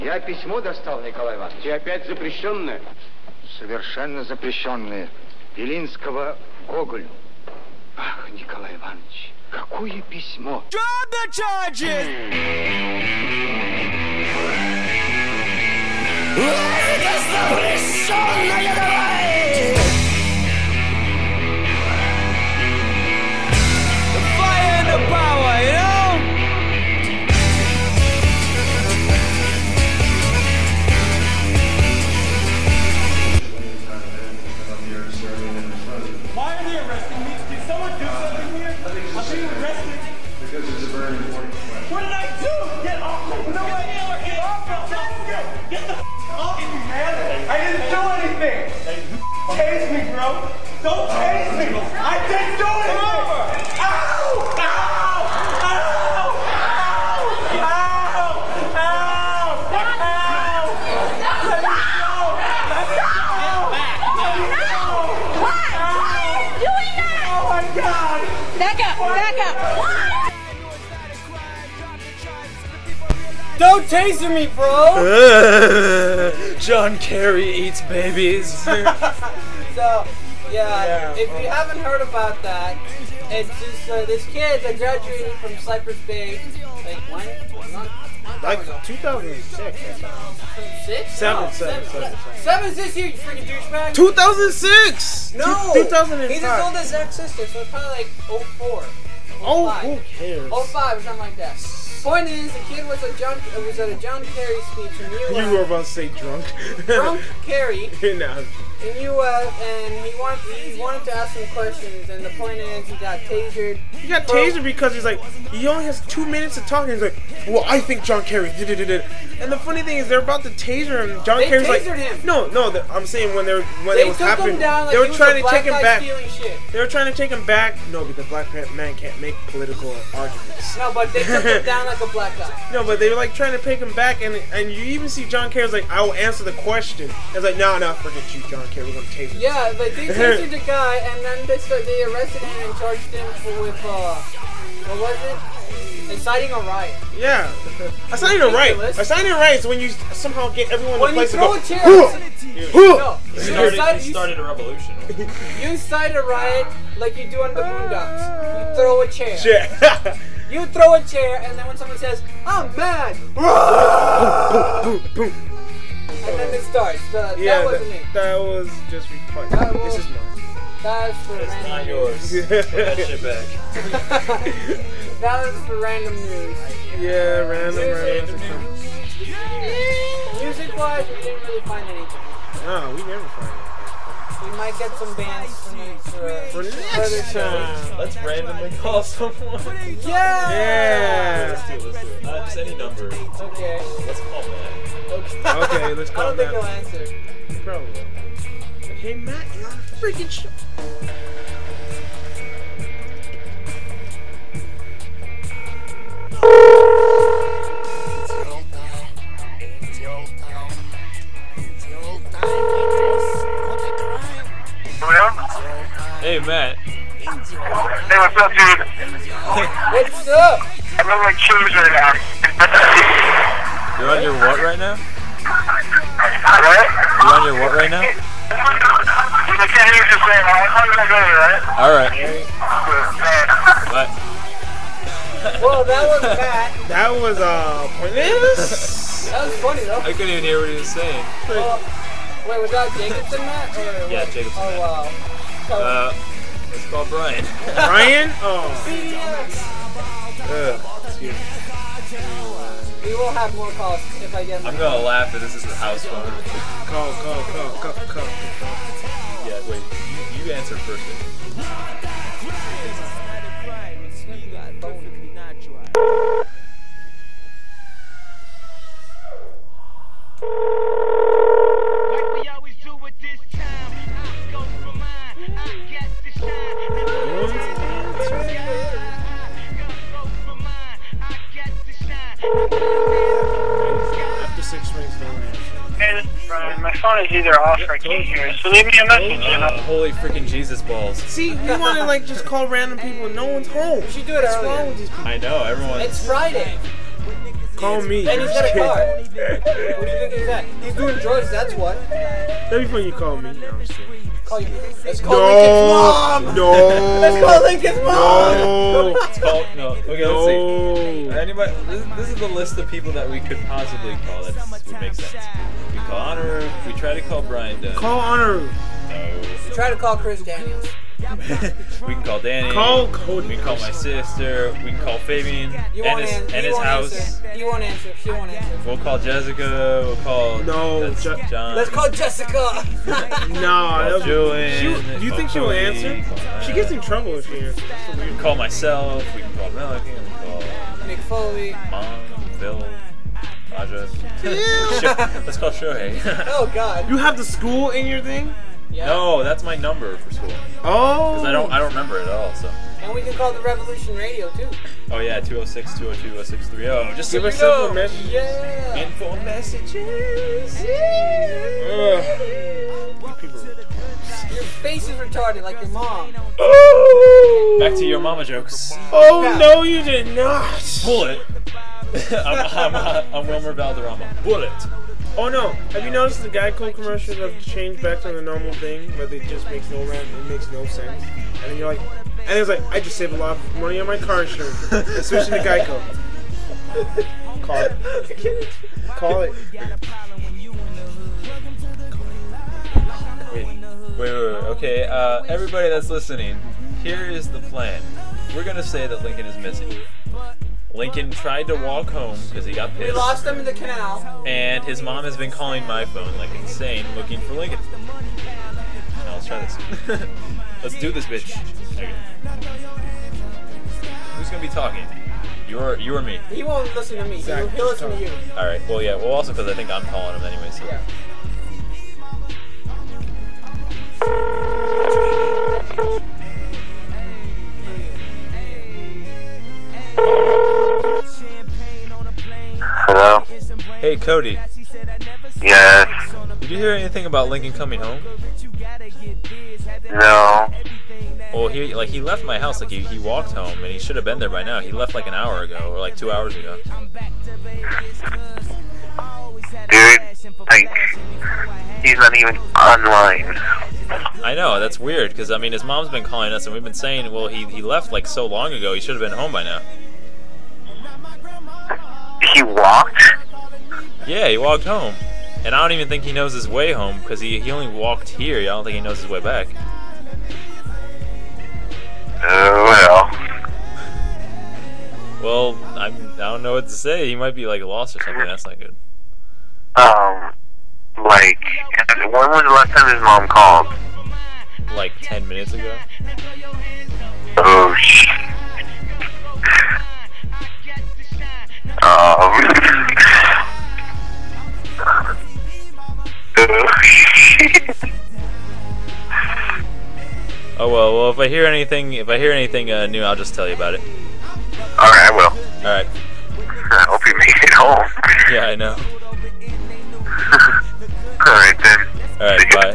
Я письмо достал, Николай Иванович. И опять запрещенное? Совершенно запрещенное. Белинского Гоголю. Ах, Николай Иванович, какое письмо. Drop the charges! Это запрещенное, давай! The fire and the power, you know? Why are they arresting me? Did someone do something here? I'm being arrested. Because it's a very important question. What did I do? Get off me! No way! Get off me! Get the off me, man! I didn't do anything! Tase me, bro! Don't tase me! I didn't do anything! Ow! Ow! Ow! Ow! Ow! Ow! Let me go! Let me go! Let me go! Why are you doing that? Oh my God! Back up! Back up! Don't taser me, bro! John Kerry eats babies. So, yeah, if you haven't heard about that, it's just this kid that graduated from Cypress Bay, like when? Like 2006. 6? Seven. Seven's this year, you freaking douchebag. 2006! No! 2005. He's as old as Zach's sister, so it's probably like 04. Oh, 05. who cares? 05 or something like that. Point is, the kid was at a John Kerry speech in U.S. You were about to say drunk. Drunk Kerry. No. In U.S. and he wanted to ask some questions, and the point is he got tasered. He got tasered because he's like, he only has 2 minutes to talk, and he's like, well, I think John Kerry did. And the funny thing is, they're about to taser him. John Kerry's like, him. No, I'm saying when it was took happening, him down like they were he was trying a to take him black back. guy stealing shit. They were trying to take him back. No, because black man can't make political arguments. No, but they took him down like a black guy. No, but they were like trying to take him back, and you even see John Kerry's like, I will answer the question. It's like, no, forget you, John Kerry. We're gonna tase him. Yeah, like they tasered the guy, and then they arrested him and charged him with what was it? Inciting a riot. Yeah, inciting a riot. Inciting a riot is when you somehow get everyone in When place you to throw go. a chair, He started a revolution. You incite a riot like you do on the Boondocks. You throw a chair. You throw a chair, and then when someone says, "I'm mad," and then it starts. That wasn't me. That was just retarded. This is mine. That was for random Not news. yours. Put that shit back. That was for random news. Yeah, random news. Music-wise, we didn't really find anything. No, we never find it. We might get some bands for next time. Let's randomly call someone. Yeah. Let's do it. Just any number. Okay. Let's call Matt. Okay, let's call I don't think Matt. he'll answer. He probably will. Hey, Matt, you're on a freaking show. Hey, Matt. Hey, what's up, dude? What's up? I'm on my shoes right now. You're on your what right now? What? You're on your what right now? I can't hear you just saying, I'm gonna go there, right? Alright. What? Well, that was Matt. That was pointless. That was funny though. I couldn't even hear what he was saying. Wait, was that Jacobson Matt? Or Yeah, what? Jacobson Oh Matt. wow. Let's call Brian. Brian? Oh. Excuse me. We will have more calls if I get. I'm gonna laugh that this is the house phone. Call. Yeah, wait. You answer first. Like we always do at this time, I go for mine. I get the shine. After 6 rings, no answer. Hey, this is Brian. My phone is either off or I can't hear it, so leave me a message, you know? Holy freaking Jesus balls. See, we want to like just call random people and no one's home. We should do it What's earlier. wrong with these people? I know, everyone. It's Friday. Call me. And he's got a car. What do you think he's at? He's doing drugs, that's what. That'd be fun you call me. No, I'm just kidding. Let's call Lincoln's mom! No. Let's call Lincoln's mom! No. Let's call, no. Okay, let's see. Anybody? This is the list of people that we could possibly call. That would make sense. We call Honor. We try to call Brian Dunn. Call Honor. No. Try to call Chris Daniels. We can call Danny. Call Cody. We can call my sister. We can call Fabian and his house. He won't answer. She won't answer. We'll call Jessica. We'll call John. Let's call Jessica. No. Julian. Do you think she'll answer? She gets in trouble if she answers. We can call myself. We can call Melody. We can call Nick Foley. Mom. Phil. Aja. Let's call Shohei. Oh God. You have the school in your thing? Yeah. No, that's my number for school. Oh. Because I don't remember it at all. So. And we can call the Revolution Radio too. Oh yeah, 206-202-0630. Just give so us you know. info messages. Yeah. Info messages. Your face is retarded, like your mom. Oh. Back to your mama jokes. Oh no, you did not. Bullet. I'm Wilmer Valderrama. Bullet. Oh no! Have you noticed the Geico commercials have changed back to the normal thing, but it just makes no sense. And then you're like, and it's like, I just saved a lot of money on my car insurance. And switching to Geico. Call it. Call it. Wait. Okay, everybody that's listening, here is the plan. We're gonna say that Lincoln is missing. Lincoln tried to walk home because he got pissed. We lost him in the canal. And his mom has been calling my phone like insane looking for Lincoln. Now let's try this. Let's do this, bitch. Okay. Who's gonna be talking? You or me? He won't listen to me. Zach, He'll listen to you. Alright, well yeah, well also because I think I'm calling him anyway, so. Yeah. Hello? Hey Cody, Yes. did you hear anything about Lincoln coming home? No. Well, he left my house, like he walked home, and he should have been there by now. He left like an hour ago, or like 2 hours ago. Dude, like, he's not even online. I know, that's weird, because I mean, his mom's been calling us, and we've been saying, well, he left like so long ago, he should have been home by now. He walked? Yeah, he walked home. And I don't even think he knows his way home, because he only walked here. I don't think he knows his way back. Well. Well, I don't know what to say. He might be like lost or something. That's not good. Like, when was the last time his mom called? Like 10 minutes ago. Oh, shit. Oh well, if I hear anything new, I'll just tell you about it. Alright, I will. Alright. I hope you make it home. Yeah, I know. Alright then. Alright, bye.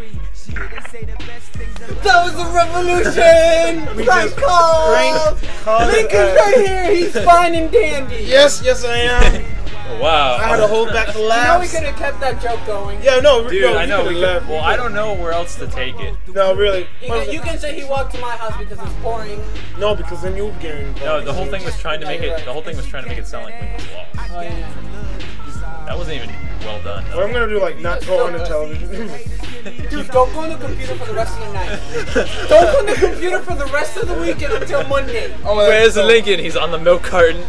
That was the revolution! Frank call! Lincoln's right here, he's fine and dandy! Yes, I am. Wow. I had to hold back the You know we laughs. could have kept that joke going. Yeah, no, Dude, no, I know. Well, I don't know where else to take it. No, really. You can say he walked to my house because it's pouring. No, because then you'll be getting involved. No, the whole thing was trying to make it. The whole thing was trying to make it sound like Lincoln was lost. Oh yeah. That wasn't even well done. Or I'm gonna do like not go on the television. Dude, don't go on the computer for the rest of the night. Don't go on the computer for the rest of the weekend until Monday. Oh, where's Lincoln? He's on the milk carton.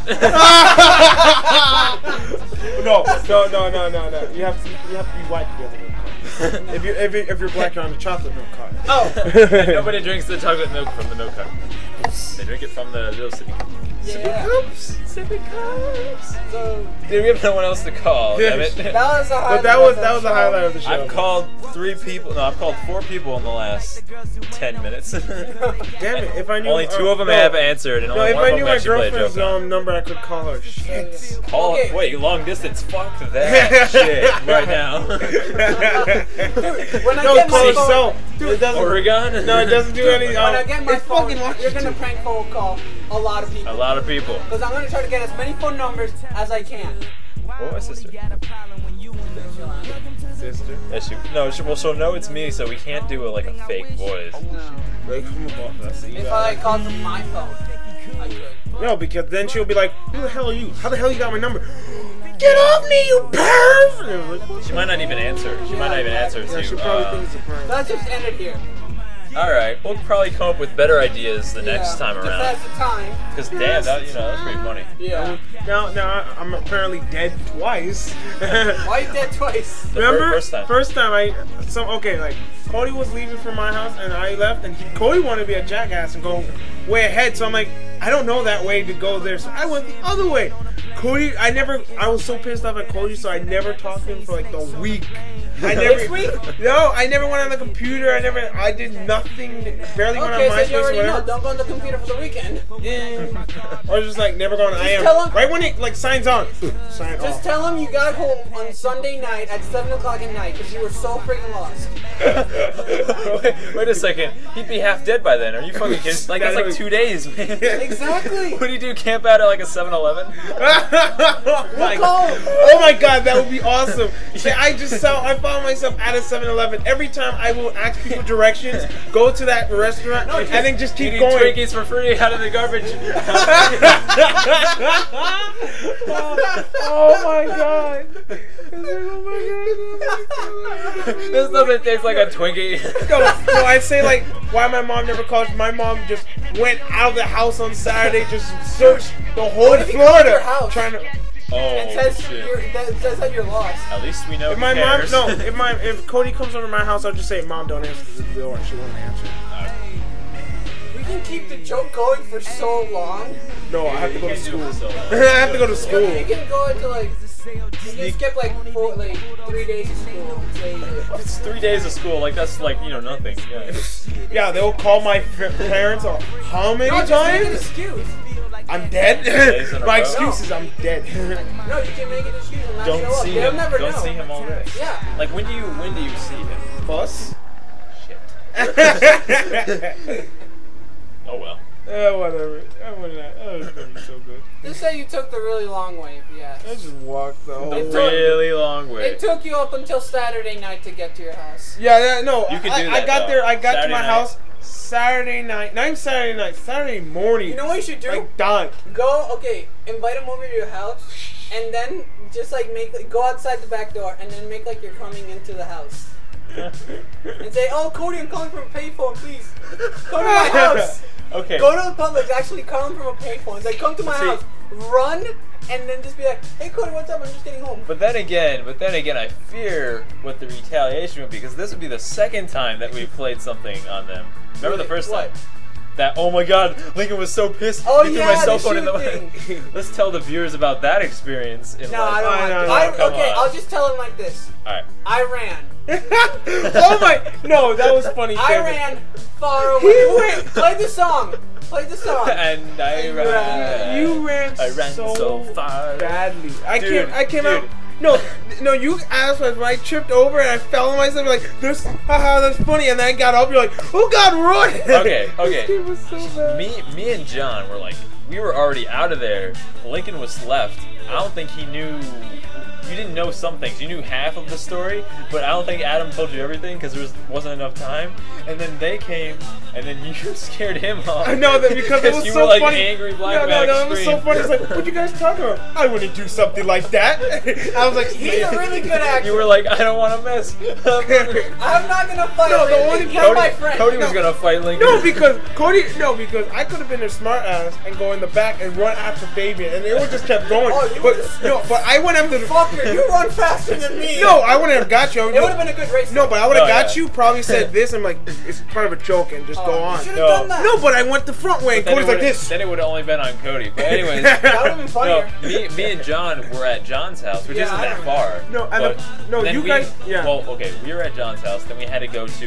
No. You have to be white to be on the milk carton. if you're black, you're on the chocolate milk carton. Oh. Nobody drinks the chocolate milk from the milk carton. They drink it from the little sippy cups. Yeah. Sippy cups. So, Dude, we have no one else to call. Damn it. that was the highlight. But that was the highlight of the show. I've called 4 people in the last 10 minutes. Damn it! If I knew Only 2 of them have answered, and only if one I of knew them my actually played a girlfriend's joke. number, I could call her. Shit. Call Okay. Wait, long distance. Fuck that shit right now. Dude, when I No, get call my her phone, cell. It doesn't. Oregon? No, it doesn't do anything. When I get my It's phone, fucking you're Washington. gonna prank phone call a lot of people. A lot of people. Because I'm gonna try to get as many phone numbers as I can. Oh, my sister. Sister. Well, she'll know it's me, so we can't do a fake voice. Like, come on, that's the If I called from my phone, I could. No, because then she'll be like, "Who the hell are you? How the hell you got my number? Get off me, you perv!" And I'm like, "What?" She might not even answer. She might not even answer Yeah, to she you. probably thinks it's a prank. Let's just end it here. Alright, we'll probably come up with better ideas the next time If around. that's the time. Because damn, that's pretty funny. Yeah. Now I'm apparently dead twice. Why you dead twice? Remember? First time. Like Cody was leaving from my house and I left, and Cody wanted to be a jackass and go way ahead. So I'm like, I don't know that way to go there, so I went the other way. Cody, I was so pissed off at Cody, so I never talked to him for like the week. This week? No, I never went on the computer. I did nothing. Barely went on Okay, so MySpace you or already whatever. know. Don't go on the computer for the weekend. Yeah. Or just like never going. I tell am him- right when it like signs on. Sign Just off. tell him you got home on Sunday night at 7 o'clock at night because you were so freaking lost. Wait a second. He'd be half dead by then. Are you fucking kidding? Like, that's like 2 days, man. Exactly. What do you do? Camp out at like a 7-Eleven? Oh my god, that would be awesome. See, I found myself at a 7-Eleven. Every time I will ask people directions, go to that restaurant, and then just keep Eating going. Twinkies for free out of the garbage. Oh my god. There's nothing that tastes like a Twinkie. No, I'd say like why my mom never called. My mom just went out of the house on Saturday, just searched the whole What if he called Florida your house? trying to. Oh, It says shit. that says that you're lost. At least we know If who my cares. mom, no, if Cody comes over to my house, I'll just say, "Mom, don't answer the door." She won't answer. We can keep the joke going for so long. No, I have to go to You can't do school. it so I long. have to go to school. You can go into like. You can skip like 3 days of school. Say, It's 3 days of school. Like, that's like, nothing. Yeah. Yeah, they'll call my parents. How many no, just make an times? excuse. I'm dead. Days in a My row. excuse is I'm dead. No, you can make an excuse and not Don't show up. see They'll him. never Don't know. see him all day. Yeah. Like, when do you see him? Bus. Shit. Oh well. Whatever. That was gonna be so good. Just say you took the really long way, yes. I just walked the whole. The It took- really long way. It took you up until Saturday night to get to your house. Yeah, no. You could do I that, got though. there. I got Saturday to my night. house Saturday night. Not even Saturday night. Saturday morning. You know what you should do? Like done. Invite them over to your house, and then just like go outside the back door, and then make like you're coming into the house. And say, "Oh, Cody, I'm calling from a payphone, please. Come to my house." Okay. Go to the Publix, actually call him from a payphone. It's like, come to my See- house, run, and then just be like, "Hey, Cody, what's up? I'm just getting home." But then again, I fear what the retaliation would be, because this would be the second time that we played something on them. Remember the first What? time? That, oh my god, Lincoln was so pissed. Oh, he threw yeah, my cell the phone in the shoe way. Let's tell the viewers about that experience. In No, life. I don't want no, to. no, come Okay, on. I'll just tell him like this. Alright. I ran. Oh my! No, that was funny. I David. ran far away. He went- Play the song. Play the song. And I ran. You ran, I ran so far. badly. Dude, I came dude. out. No, you asked when I tripped over and I fell on myself. You're like, this, haha, that's funny. And then I got up. You're like, oh God, run! Okay. This kid was so bad. Me and John were like, we were already out of there. Lincoln was left. I don't think he knew. You didn't know some things. You knew half of the story, but I don't think Adam told you everything because there wasn't enough time. And then they came, and then you scared him off. I know that because it was you so were like funny. angry black man No, it was so funny. It's like, what you guys talking about? I wouldn't do something like that. I was like, He's a really good actor. You were like, I don't want to mess. I'm not gonna fight No, the him. only You're my friend. Cody was gonna fight Lincoln. No, because I could have been a smart ass and go in the back and run after Fabian, and it would just kept going. Oh, you but would've- but I went after the Fucker, you run faster than me. No, I wouldn't have got you. It would have been a good race. No, but I would have Oh, got yeah. you. Probably said this. I'm like, it's part of a joke, and just go You on. should have No. done that. No, but I went the front way. And Then it Cody's like would've- this. Then it would have only been on Cody. But anyways, That would have been funnier. no, me and John were at John's house, which Yeah, isn't I that remember. far. No, and but then you guys. Yeah. Well, okay, we were at John's house. Then we had to go to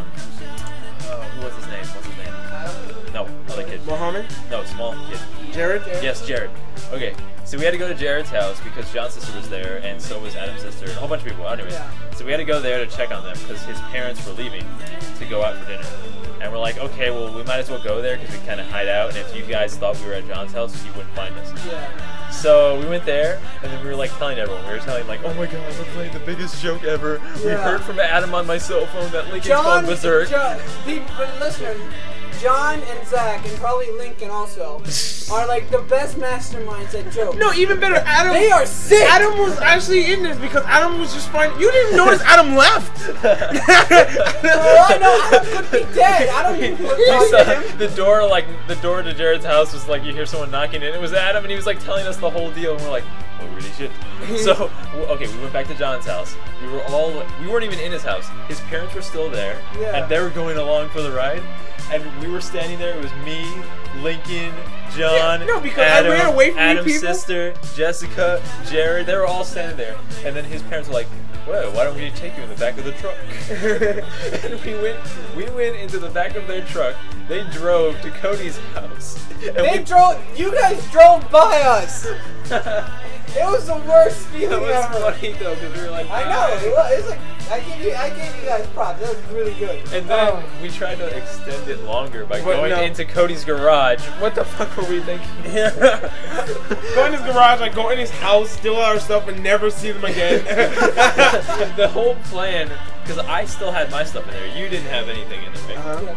who was his name? What's his name? No, other kid. Mohammed, No, small kid. Jared. Yes, Jared. Okay, So we had to go to Jared's house because John's sister was there, and so was Adam's sister, and a whole bunch of people. Anyways, so we had to go there to check on them because his parents were leaving to go out for dinner. And we're like, okay, well, we might as well go there because we kind of hide out, and if you guys thought we were at John's house, you wouldn't find us. Yeah. So we went there, and then we were like telling everyone. We were telling like, oh my god, we're playing the biggest joke ever. We heard from Adam on my cell phone that Lincoln's gone berserk. Listen, John and Zach, and probably Lincoln also, are like the best masterminds at jokes. No, even better, Adam. They are sick. Adam was actually in this because Adam was just fine. You didn't notice Adam left. Well, I know Adam could be dead. I don't even the door to Jared's house was like, you hear someone knocking in. It was Adam, and he was like telling us the whole deal, and we're like, oh, really shit. So, okay, we went back to John's house. We weren't even in his house. His parents were still there, and they were going along for the ride. And we were standing there. It was me, Lincoln, John, because Adam, I ran away from Adam's you people. sister, Jessica, Jared. They were all standing there. And then his parents were like, well, why don't we take you in the back of the truck? And we went into the back of their truck. They drove to Cody's house. And you guys drove by us. It was the worst feeling ever. ever. It was funny though, because we were like, I know. It was like I gave you guys props. That was really good. And then we tried to extend it longer by going into Cody's garage. What the fuck were we thinking? Go in his garage, like go in his house, steal all our stuff, and never see them again. The whole plan, because I still had my stuff in there. You didn't have anything in there, right?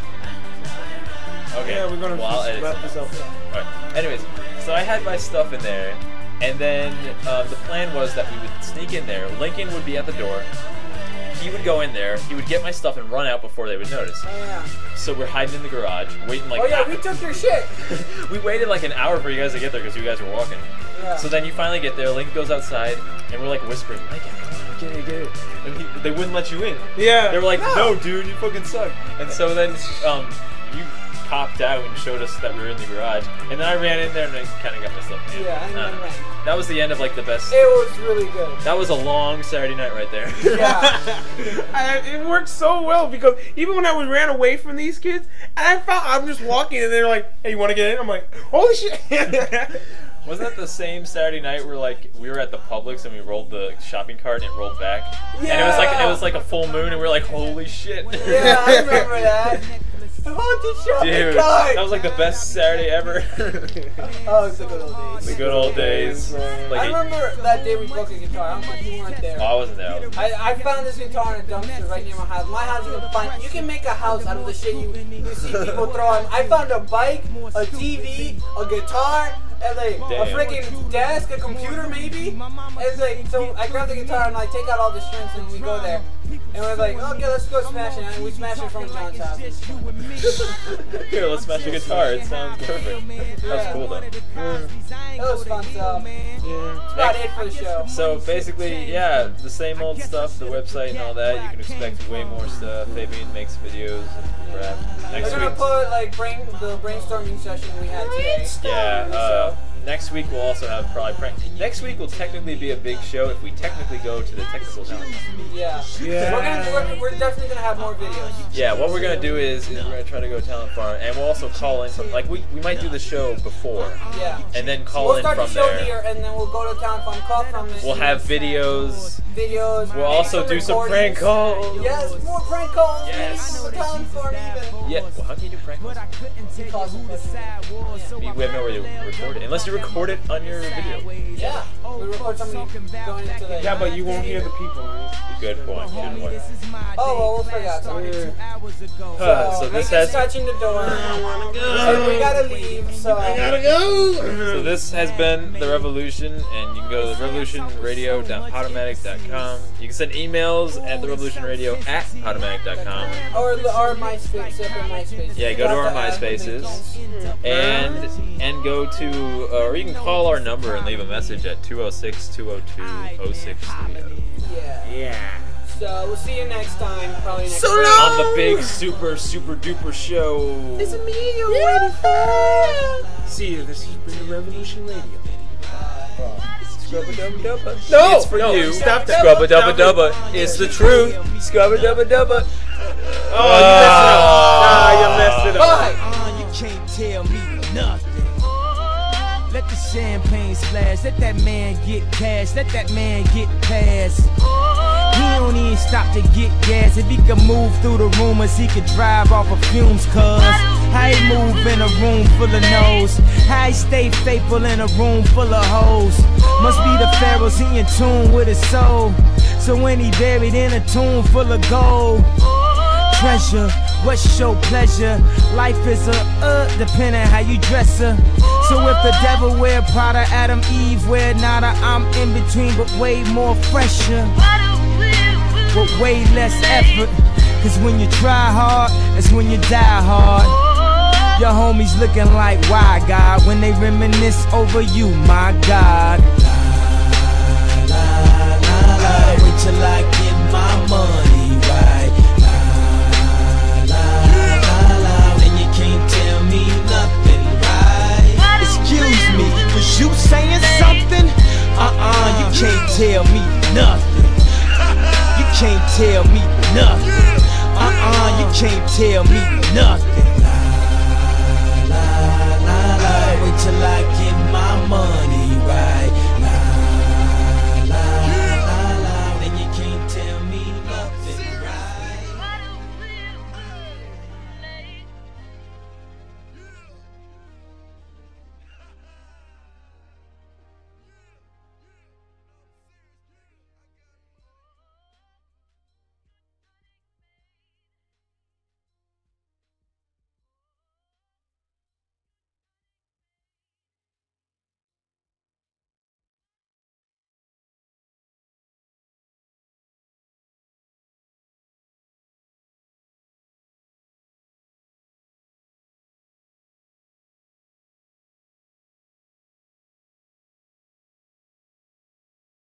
Okay. Yeah, we're gonna wrap this up. Alright. Anyways, so I had my stuff in there, and then the plan was that we would sneak in there. Lincoln would be at the door. He would go in there. He would get my stuff and run out before they would notice. Oh, yeah. So we're hiding in the garage, waiting like. Oh yeah, we took your shit. We waited like an hour for you guys to get there because you guys were walking. Yeah. So then you finally get there. Lincoln goes outside, and we're like whispering, Lincoln, come on, get it. And they wouldn't let you in. Yeah. They were like, no, dude, you fucking suck. And so then you popped out and showed us that we were in the garage, and then I ran in there and I kind of got myself. Yeah, and then ran. That was the end of like the best. It was really good. That was a long Saturday night right there. Yeah. It worked so well because even when I ran away from these kids, and I'm just walking and they're like, "Hey, you want to get in?" I'm like, "Holy shit!" Wasn't that the same Saturday night where like we were at the Publix and we rolled the shopping cart and it rolled back? Yeah. And it was like a full moon and we were like, "Holy shit!" Yeah, I remember that. Haunted shopping Dude, cart. that was like the best Saturday ever. Oh, it's the good old days. The good old days. Like I remember that day we broke a guitar. I don't think you weren't there. Oh, I wasn't there. I found this guitar in a dumpster right near my house. My house, you can make a house out of the shit you see people throw on. I found a bike, a TV, a guitar, and like a freaking desk, a computer maybe. It's like, so I grabbed the guitar and I take out all the strings and we go there. And we're like, okay, let's go smash it. And we smash it from John's house. Here, let's smash the guitar. It sounds perfect. That was cool though. It was fun stuff. That's about it for the show. So basically, yeah, the same old stuff, the website and all that. You can expect way more stuff. Fabian makes videos and crap. Next We're gonna week, put like the brainstorming session we had today. yeah. Next week we'll also have probably prank. Next week will technically be a big show if we technically go to the technical talent. Yeah. We're definitely gonna have more videos. Yeah, what we're gonna do is we're gonna try to go talent farm, and we'll also call in from like we might do the show before. Yeah. And then call we'll in start from the show there. here, and then we'll go to Talent Farm, call from it. We'll have videos. We'll also do some prank calls. Yes, more prank calls. Yes. Maybe Talent Farm even. Yeah. Well, how can you do prank calls? We have nowhere to record it unless you record it on your video. Yeah. We record somebody going into the. Yeah, but you won't hear the people. Right? Good point. Good point. Oh well, we'll figure out something. So this has. Scratching the door. I wanna go. And we gotta leave. So. I gotta go. So this has been The Revolution, and you can go to therevolutionradio.podomatic.com. You can send emails at therevolutionradio@podomatic.com. Or MySpace, separate MySpace. Yeah, go to our MySpaces, and go to, or you can call our number and leave a message at 206-202-0630. Yeah. So we'll see you next time, probably next week. On the big super duper show. It's me you're waiting for. See you. This has been The Revolution Radio. Scrubba-dubba-dubba. No, It's for no, you. stop that. Scrubba-dubba-dubba. It's the truth. Scrubba-dubba-dubba. Oh, you messed it up. Bye. You can't tell me nothing. Let the champagne splash. Let that man get cash. Let that man get past. He don't even stop to get gas. If he could move through the rumors, he could drive off of fumes, cuz. How he move in a room full of no's. How he stay faithful in a room full of hoes. Must be the pharaohs, he in tune with his soul. So when he buried in a tomb full of gold. Treasure, what's your pleasure? Life is depending how you dress her. So if the devil wear Prada, Adam, Eve wear nada, I'm in between but way more fresher. With way less effort. Cause when you try hard, that's when you die hard. Your homies looking like, why God? When they reminisce over you, my God. Wait till I get my money right. Then you can't tell me nothing, right? Excuse me, was you saying something? You can't tell me nothing. You can't tell me nothing. You can't tell me nothing. Wait till I get my money right.